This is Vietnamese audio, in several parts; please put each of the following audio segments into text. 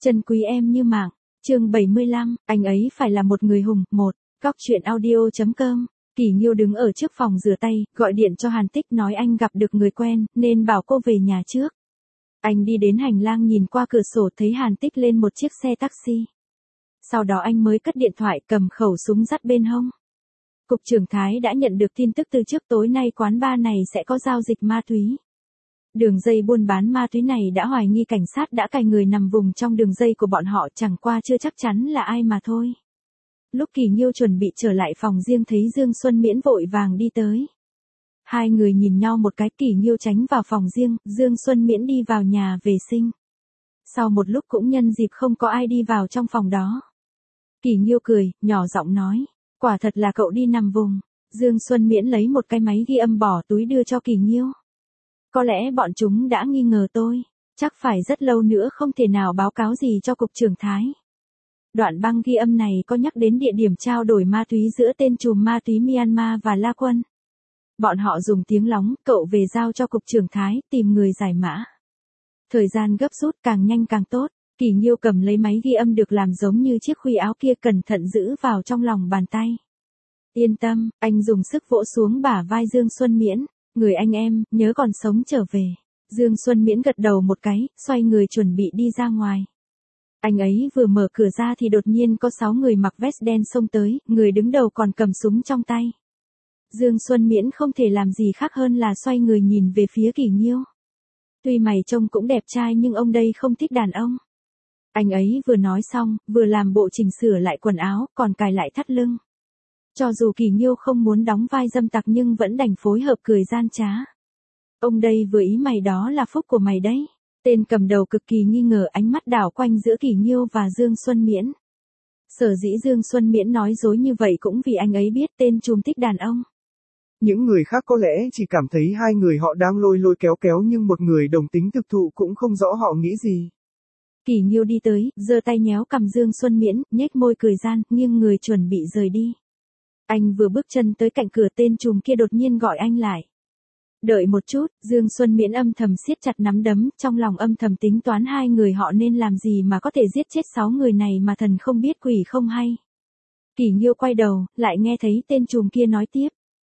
Chân quý em như mạng. Chương 75, anh ấy phải là một người hùng. 1. Góc truyện audio.com. Kỷ Nghiêu đứng ở trước phòng rửa tay, gọi điện cho Hàn Tích nói anh gặp được người quen, nên bảo cô về nhà trước. Anh đi đến hành lang nhìn qua cửa sổ thấy Hàn Tích lên một chiếc xe taxi. Sau đó anh mới cất điện thoại cầm khẩu súng dắt bên hông. Cục trưởng Thái đã nhận được tin tức từ trước tối nay quán bar này sẽ có giao dịch ma túy. Đường dây buôn bán ma túy này đã hoài nghi cảnh sát đã cài người nằm vùng trong đường dây của bọn họ, chẳng qua chưa chắc chắn là ai mà thôi. Lúc Kỷ Nghiêu chuẩn bị trở lại phòng riêng thấy Dương Xuân Miễn vội vàng đi tới. Hai người nhìn nhau một cái, Kỷ Nghiêu tránh vào phòng riêng, Dương Xuân Miễn đi vào nhà vệ sinh. Sau một lúc cũng nhân dịp không có ai đi vào trong phòng đó. Kỷ Nghiêu cười, nhỏ giọng nói, quả thật là cậu đi nằm vùng. Dương Xuân Miễn lấy một cái máy ghi âm bỏ túi đưa cho Kỷ Nghiêu. Có lẽ bọn chúng đã nghi ngờ tôi, chắc phải rất lâu nữa không thể nào báo cáo gì cho Cục trưởng Thái. Đoạn băng ghi âm này có nhắc đến địa điểm trao đổi ma túy giữa tên trùm ma túy Myanmar và La Quân. Bọn họ dùng tiếng lóng, cậu về giao cho Cục trưởng Thái, tìm người giải mã. Thời gian gấp rút, càng nhanh càng tốt. Kỷ Nghiêu cầm lấy máy ghi âm được làm giống như chiếc khuy áo kia, cẩn thận giữ vào trong lòng bàn tay. Yên tâm, anh dùng sức vỗ xuống bả vai Dương Xuân Miễn. Người anh em, nhớ còn sống trở về. Dương Xuân Miễn gật đầu một cái, xoay người chuẩn bị đi ra ngoài. Anh ấy vừa mở cửa ra thì đột nhiên có 6 người mặc vest đen xông tới, người đứng đầu còn cầm súng trong tay. Dương Xuân Miễn không thể làm gì khác hơn là xoay người nhìn về phía Kỷ Nghiêu. Tuy mày trông cũng đẹp trai nhưng ông đây không thích đàn ông. Anh ấy vừa nói xong, vừa làm bộ chỉnh sửa lại quần áo, còn cài lại thắt lưng. Cho dù Kỷ Nghiêu không muốn đóng vai dâm tặc nhưng vẫn đành phối hợp cười gian trá. Ông đây vừa ý mày đó là phúc của mày đấy. Tên cầm đầu cực kỳ nghi ngờ, ánh mắt đảo quanh giữa Kỷ Nghiêu và Dương Xuân Miễn. Sở dĩ Dương Xuân Miễn nói dối như vậy cũng vì anh ấy biết tên trùm thích đàn ông. Những người khác có lẽ chỉ cảm thấy hai người họ đang lôi lôi kéo kéo nhưng một người đồng tính thực thụ cũng không rõ họ nghĩ gì. Kỷ Nghiêu đi tới, giơ tay nhéo cằm Dương Xuân Miễn, nhếch môi cười gian, nghiêng người chuẩn bị rời đi. Anh vừa bước chân tới cạnh cửa, tên trùm kia đột nhiên gọi anh lại. Đợi một chút, Dương Xuân Miễn âm thầm siết chặt nắm đấm, trong lòng âm thầm tính toán hai người họ nên làm gì mà có thể giết chết 6 người này mà thần không biết quỷ không hay. Kỷ Nghiêu quay đầu, lại nghe thấy tên trùm kia nói tiếp.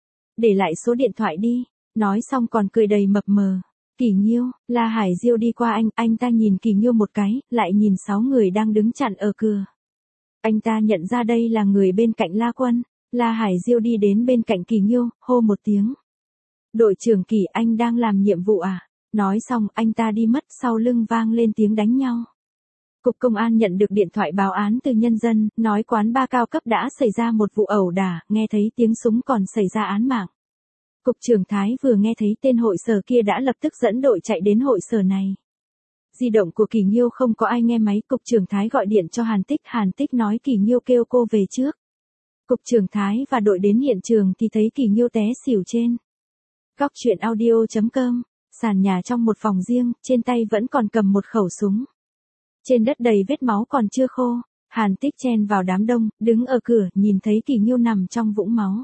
Để lại số điện thoại đi, nói xong còn cười đầy mập mờ. Kỷ Nghiêu, La Hải Diêu đi qua anh ta nhìn Kỷ Nghiêu một cái, lại nhìn 6 người đang đứng chặn ở cửa. Anh ta nhận ra đây là người bên cạnh La Quân. La Hải Diêu đi đến bên cạnh Kỷ Nghiêu, hô một tiếng. Đội trưởng Kỷ, anh đang làm nhiệm vụ à? Nói xong anh ta đi mất, sau lưng vang lên tiếng đánh nhau. Cục công an nhận được điện thoại báo án từ nhân dân, nói quán bar cao cấp đã xảy ra một vụ ẩu đả, nghe thấy tiếng súng còn xảy ra án mạng. Cục trưởng Thái vừa nghe thấy tên hội sở kia đã lập tức dẫn đội chạy đến hội sở này. Di động của Kỷ Nghiêu không có ai nghe máy, Cục trưởng Thái gọi điện cho Hàn Tích nói Kỷ Nghiêu kêu cô về trước. Cục trưởng Thái và đội đến hiện trường thì thấy Kỷ Nghiêu té xỉu trên. Góc truyện audio.com, sàn nhà trong một phòng riêng, trên tay vẫn còn cầm một khẩu súng. Trên đất đầy vết máu còn chưa khô, Hàn Tích chen vào đám đông, đứng ở cửa, nhìn thấy Kỷ Nghiêu nằm trong vũng máu.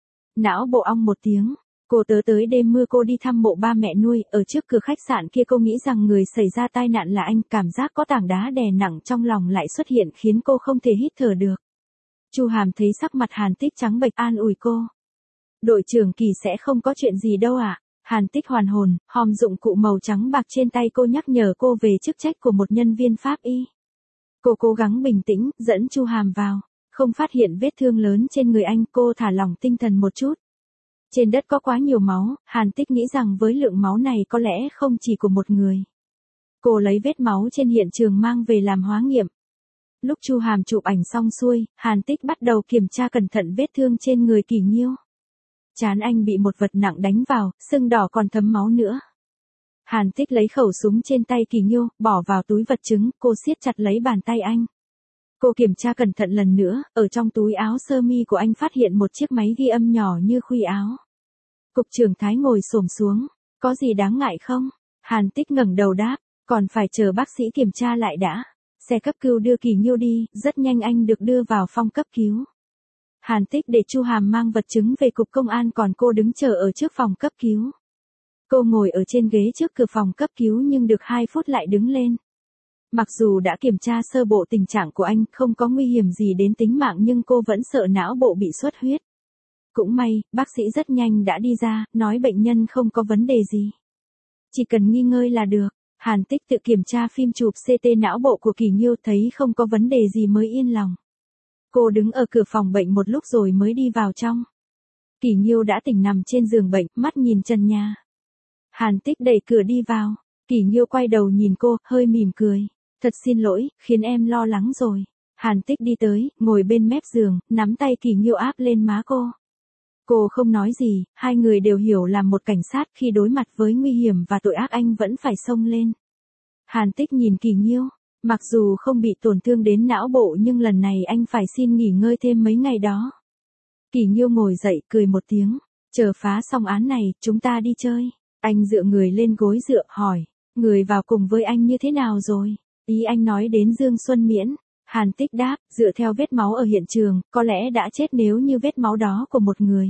Não bộ ong một tiếng, cô tới đêm mưa cô đi thăm mộ ba mẹ nuôi, ở trước cửa khách sạn kia cô nghĩ rằng người xảy ra tai nạn là anh, cảm giác có tảng đá đè nặng trong lòng lại xuất hiện khiến cô không thể hít thở được. Chu Hàm thấy sắc mặt Hàn Tích trắng bệch an ủi cô. Đội trưởng Kỷ sẽ không có chuyện gì đâu ạ. Hàn Tích hoàn hồn, hòm dụng cụ màu trắng bạc trên tay cô nhắc nhở cô về chức trách của một nhân viên pháp y. Cô cố gắng bình tĩnh, dẫn Chu Hàm vào. Không phát hiện vết thương lớn trên người anh, cô thả lỏng tinh thần một chút. Trên đất có quá nhiều máu, Hàn Tích nghĩ rằng với lượng máu này có lẽ không chỉ của một người. Cô lấy vết máu trên hiện trường mang về làm hóa nghiệm. Lúc Chu Hàm chụp ảnh xong xuôi, Hàn Tích bắt đầu kiểm tra cẩn thận vết thương trên người Kỷ Nghiêu. Trán anh bị một vật nặng đánh vào, sưng đỏ còn thấm máu nữa. Hàn Tích lấy khẩu súng trên tay Kỷ Nghiêu, bỏ vào túi vật chứng, cô siết chặt lấy bàn tay anh. Cô kiểm tra cẩn thận lần nữa, ở trong túi áo sơ mi của anh phát hiện một chiếc máy ghi âm nhỏ như khuy áo. Cục trưởng Thái ngồi xổm xuống, có gì đáng ngại không? Hàn Tích ngẩng đầu đáp, còn phải chờ bác sĩ kiểm tra lại đã. Xe cấp cứu đưa Kỷ Nghiêu đi, rất nhanh anh được đưa vào phòng cấp cứu. Hàn Tích để Chu Hàm mang vật chứng về cục công an, còn cô đứng chờ ở trước phòng cấp cứu. Cô ngồi ở trên ghế trước cửa phòng cấp cứu nhưng được 2 phút lại đứng lên. Mặc dù đã kiểm tra sơ bộ tình trạng của anh không có nguy hiểm gì đến tính mạng nhưng cô vẫn sợ não bộ bị xuất huyết. Cũng may, bác sĩ rất nhanh đã đi ra, nói bệnh nhân không có vấn đề gì. Chỉ cần nghỉ ngơi là được. Hàn Tích tự kiểm tra phim chụp CT não bộ của Kỳ Nghiêu thấy không có vấn đề gì mới yên lòng. Cô đứng ở cửa phòng bệnh một lúc rồi mới đi vào trong. Kỳ Nghiêu đã tỉnh nằm trên giường bệnh, mắt nhìn trần nhà. Hàn Tích đẩy cửa đi vào. Kỳ Nghiêu quay đầu nhìn cô, hơi mỉm cười. Thật xin lỗi, khiến em lo lắng rồi. Hàn Tích đi tới, ngồi bên mép giường, nắm tay Kỳ Nghiêu áp lên má cô. Cô không nói gì, hai người đều hiểu làm một cảnh sát khi đối mặt với nguy hiểm và tội ác anh vẫn phải xông lên. Hàn Tích nhìn Kỳ Nghiêu, mặc dù không bị tổn thương đến não bộ nhưng lần này anh phải xin nghỉ ngơi thêm mấy ngày đó. Kỳ Nghiêu ngồi dậy cười một tiếng, chờ phá xong án này, chúng ta đi chơi. Anh dựa người lên gối dựa, hỏi, người vào cùng với anh như thế nào rồi? Ý anh nói đến Dương Xuân Miễn. Hàn Tích đáp, dựa theo vết máu ở hiện trường, có lẽ đã chết nếu như vết máu đó của một người.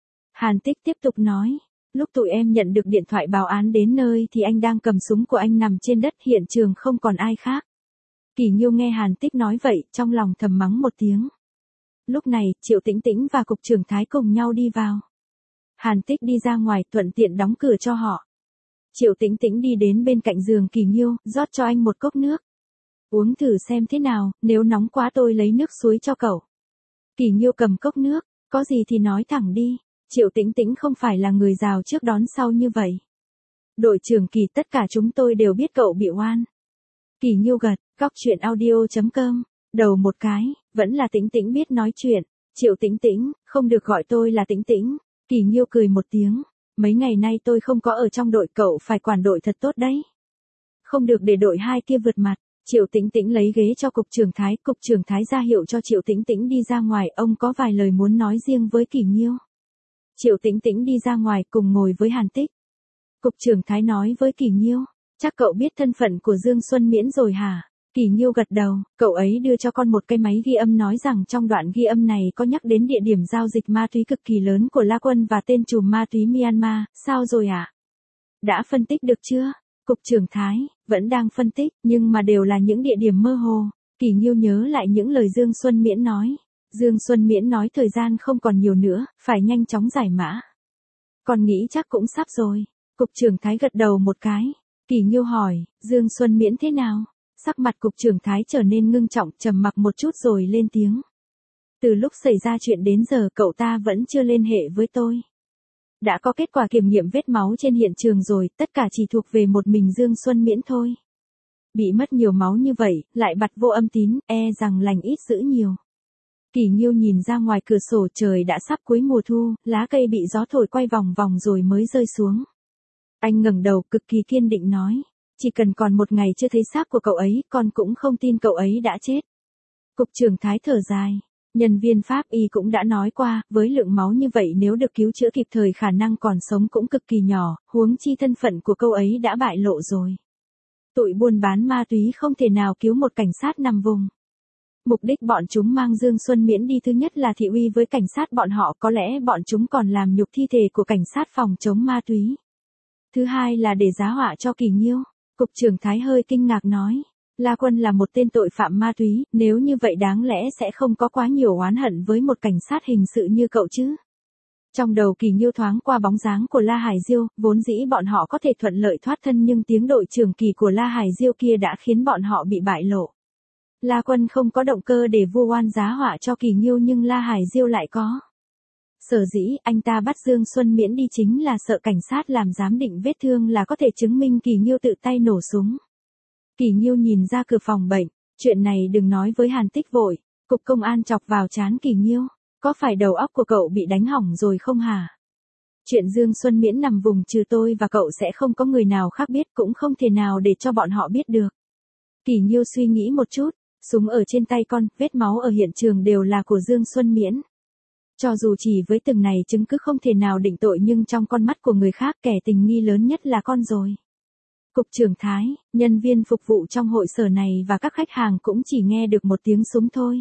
Hàn Tích tiếp tục nói, lúc tụi em nhận được điện thoại báo án đến nơi thì anh đang cầm súng của anh nằm trên đất, hiện trường không còn ai khác. Kỳ Nghiêu nghe Hàn Tích nói vậy, trong lòng thầm mắng một tiếng. Lúc này, Triệu Tĩnh Tĩnh và Cục trưởng Thái cùng nhau đi vào. Hàn Tích đi ra ngoài, thuận tiện đóng cửa cho họ. Triệu Tĩnh Tĩnh đi đến bên cạnh giường Kỳ Nghiêu, rót cho anh một cốc nước. Uống thử xem thế nào, nếu nóng quá tôi lấy nước suối cho cậu. Kỳ Nghiêu cầm cốc nước, có gì thì nói thẳng đi. Triệu Tĩnh Tĩnh không phải là người rào trước đón sau như vậy. Đội trưởng Kỳ, tất cả chúng tôi đều biết cậu bị oan. Kỳ Nghiêu gật, coctruyện.audio.com, đầu một cái, vẫn là Tĩnh Tĩnh biết nói chuyện. Triệu Tĩnh Tĩnh, không được gọi tôi là Tĩnh Tĩnh. Kỳ Nghiêu cười một tiếng, mấy ngày nay tôi không có ở trong đội, cậu phải quản đội thật tốt đấy. Không được để đội hai kia vượt mặt. Triệu Tĩnh Tĩnh lấy ghế cho Cục trưởng Thái ra hiệu cho Triệu Tĩnh Tĩnh đi ra ngoài, ông có vài lời muốn nói riêng với Kỳ Nghiêu. Triệu Tĩnh Tĩnh đi ra ngoài cùng ngồi với Hàn Tích. Cục trưởng Thái nói với Kỳ Nghiêu, chắc cậu biết thân phận của Dương Xuân Miễn rồi hả? Kỳ Nghiêu gật đầu, cậu ấy đưa cho con một cái máy ghi âm nói rằng trong đoạn ghi âm này có nhắc đến địa điểm giao dịch ma túy cực kỳ lớn của La Quân và tên trùm ma túy Myanmar, sao rồi ạ? Đã phân tích được chưa? Cục trưởng Thái, vẫn đang phân tích, nhưng mà đều là những địa điểm mơ hồ. Kỳ Nghiêu nhớ lại những lời Dương Xuân Miễn nói. Dương Xuân Miễn nói thời gian không còn nhiều nữa, phải nhanh chóng giải mã. Con nghĩ chắc cũng sắp rồi. Cục trưởng Thái gật đầu một cái. Kỳ Nghiêu hỏi, Dương Xuân Miễn thế nào? Sắc mặt Cục trưởng Thái trở nên ngưng trọng, trầm mặc một chút rồi lên tiếng. Từ lúc xảy ra chuyện đến giờ cậu ta vẫn chưa liên hệ với tôi. Đã có kết quả kiểm nghiệm vết máu trên hiện trường rồi, tất cả chỉ thuộc về một mình Dương Xuân Miễn thôi. Bị mất nhiều máu như vậy, lại bặt vô âm tín, rằng lành ít dữ nhiều. Kỳ Nghiêu nhìn ra ngoài cửa sổ, trời đã sắp cuối mùa thu, lá cây bị gió thổi quay vòng vòng rồi mới rơi xuống. Anh ngẩng đầu, cực kỳ kiên định nói, chỉ cần còn một ngày chưa thấy xác của cậu ấy, con cũng không tin cậu ấy đã chết. Cục trưởng Thái thở dài. Nhân viên pháp y cũng đã nói qua, với lượng máu như vậy nếu được cứu chữa kịp thời khả năng còn sống cũng cực kỳ nhỏ, huống chi thân phận của cậu ấy đã bại lộ rồi. Tụi buôn bán ma túy không thể nào cứu một cảnh sát nằm vùng. Mục đích bọn chúng mang Dương Xuân Miễn đi thứ nhất là thị uy với cảnh sát bọn họ, có lẽ bọn chúng còn làm nhục thi thể của cảnh sát phòng chống ma túy. Thứ hai là để giá họa cho Kỳ Nghiêu. Cục trưởng Thái hơi kinh ngạc nói. La Quân là một tên tội phạm ma túy, nếu như vậy đáng lẽ sẽ không có quá nhiều oán hận với một cảnh sát hình sự như cậu chứ. Trong đầu Kỳ Nghiêu thoáng qua bóng dáng của La Hải Diêu, vốn dĩ bọn họ có thể thuận lợi thoát thân nhưng tiếng đội trưởng Kỳ của La Hải Diêu kia đã khiến bọn họ bị bại lộ. La Quân không có động cơ để vu oan giá họa cho Kỳ Nghiêu nhưng La Hải Diêu lại có. Sở dĩ anh ta bắt Dương Xuân Miễn đi chính là sợ cảnh sát làm giám định vết thương là có thể chứng minh Kỳ Nghiêu tự tay nổ súng. Kỳ Nghiêu nhìn ra cửa phòng bệnh, chuyện này đừng nói với Hàn Tích vội. Cục công an chọc vào trán Kỳ Nghiêu, có phải đầu óc của cậu bị đánh hỏng rồi không hả? Chuyện Dương Xuân Miễn nằm vùng trừ tôi và cậu sẽ không có người nào khác biết, cũng không thể nào để cho bọn họ biết được. Kỳ Nghiêu suy nghĩ một chút, súng ở trên tay con, vết máu ở hiện trường đều là của Dương Xuân Miễn. Cho dù chỉ với từng này chứng cứ không thể nào định tội nhưng trong con mắt của người khác kẻ tình nghi lớn nhất là con rồi. Cục trưởng Thái, nhân viên phục vụ trong hội sở này và các khách hàng cũng chỉ nghe được một tiếng súng thôi.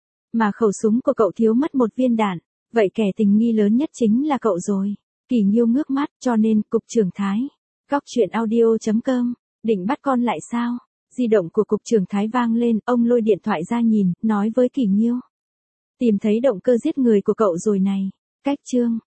Mà khẩu súng của cậu thiếu mất một viên đạn, vậy kẻ tình nghi lớn nhất chính là cậu rồi. Kỳ Nghiêu ngước mắt, cho nên, Cục trưởng Thái, coctruyện.audio.com, định bắt con lại sao? Di động của cục trưởng Thái vang lên, ông lôi điện thoại ra nhìn, nói với Kỷ Nghiêu. Tìm thấy động cơ giết người của cậu rồi này. Cách chương.